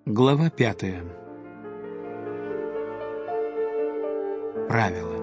Глава 5. Правила.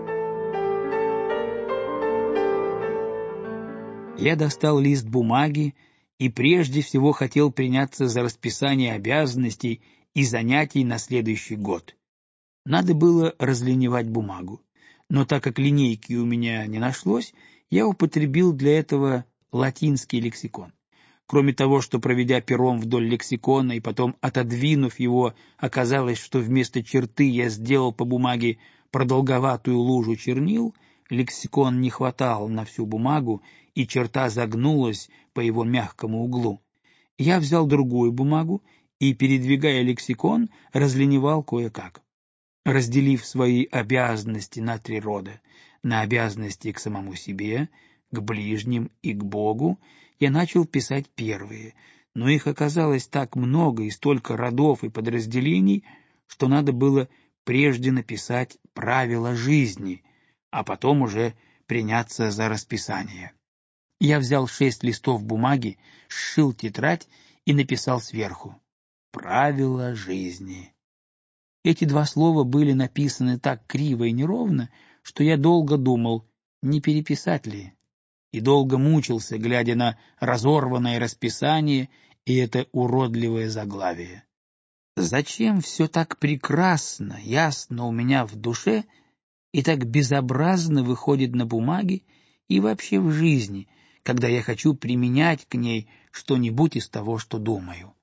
Я достал лист бумаги и прежде всего хотел приняться за расписание обязанностей и занятий на следующий год. Надо было разлиневать бумагу, но так как линейки у меня не нашлось, я употребил для этого латинский лексикон. Кроме того, что, проведя пером вдоль лексикона и потом отодвинув его, оказалось, что вместо черты я сделал по бумаге продолговатую лужу чернил, лексикон не хватал на всю бумагу, и черта загнулась по его мягкому углу. Я взял другую бумагу и, передвигая лексикон, разлиневал кое-как. Разделив свои обязанности на 3 рода — на обязанности к самому себе, к ближним и к Богу, я начал писать первые, но их оказалось так много и столько родов и подразделений, что надо было прежде написать правила жизни, а потом уже приняться за расписание. Я взял 6 листов бумаги, сшил тетрадь и написал сверху «Правила жизни». Эти 2 слова были написаны так криво и неровно, что я долго думал, не переписать ли, и долго мучился, глядя на разорванное расписание и это уродливое заглавие. Зачем все так прекрасно, ясно у меня в душе и так безобразно выходит на бумаге и вообще в жизни, когда я хочу применять к ней что-нибудь из того, что думаю?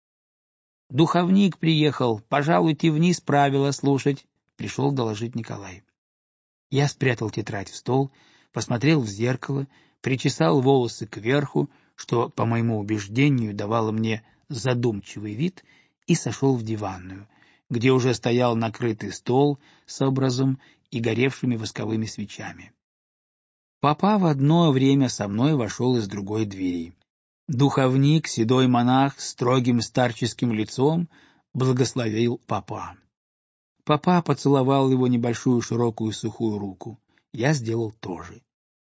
«Духовник приехал, пожалуйте вниз правила слушать», — пришел доложить Николай. Я спрятал тетрадь в стол, посмотрел в зеркало, причесал волосы кверху, что, по моему убеждению, давало мне задумчивый вид, и сошел в диванную, где уже стоял накрытый стол с образом и горевшими восковыми свечами. Папа в одно время со мной вошел из другой двери. Духовник, седой монах с строгим старческим лицом, благословил папа. Папа поцеловал его небольшую широкую сухую руку. Я сделал то же.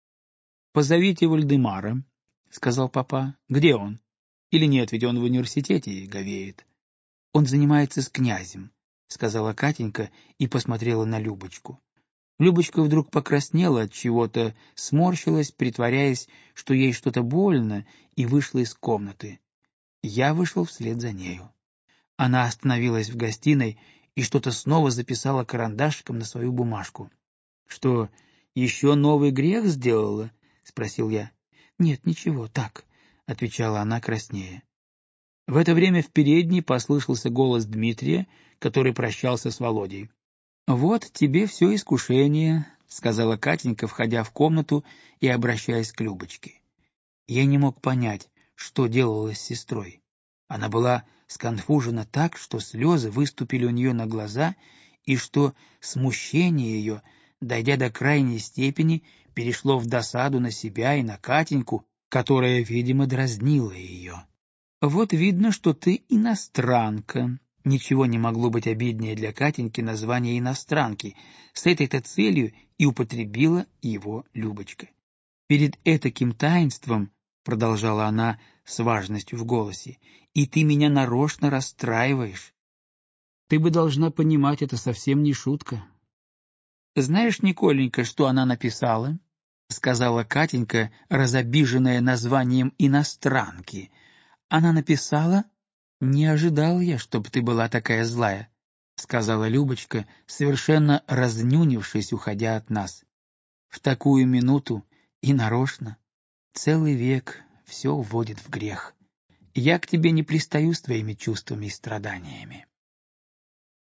«Позовите Вальдемара», — сказал папа. «Где он? Или нет, ведь он в университете говеет». «Он занимается с князем», — сказала Катенька и посмотрела на Любочку. Любочка вдруг покраснела от чего-то, сморщилась, притворяясь, что ей что-то больно, и вышла из комнаты. Я вышел вслед за нею. Она остановилась в гостиной и что-то снова записала карандашиком на свою бумажку. — Что, еще новый грех сделала? — спросил я. — Нет, ничего, так, — отвечала она краснея. В это время в передней послышался голос Дмитрия, который прощался с Володей. — Вот тебе все искушение, — сказала Катенька, входя в комнату и обращаясь к Любочке. Я не мог понять, что делалось с сестрой. Она была сконфужена так, что слезы выступили у нее на глаза, и что смущение ее, дойдя до крайней степени, перешло в досаду на себя и на Катеньку, которая, видимо, дразнила ее. «Вот видно, что ты иностранка». Ничего не могло быть обиднее для Катеньки название иностранки. С этой-то целью и употребила его Любочка. «Перед этаким таинством, — продолжала она с важностью в голосе, — и ты меня нарочно расстраиваешь. Ты бы должна понимать, это совсем не шутка». «Знаешь, Николенька, что она написала?» — сказала Катенька, разобиженная названием иностранки. «Она написала: не ожидал я, чтоб ты была такая злая», — сказала Любочка, совершенно разнюнившись, уходя от нас. «В такую минуту и нарочно. Целый век все вводит в грех. Я к тебе не пристаю с твоими чувствами и страданиями».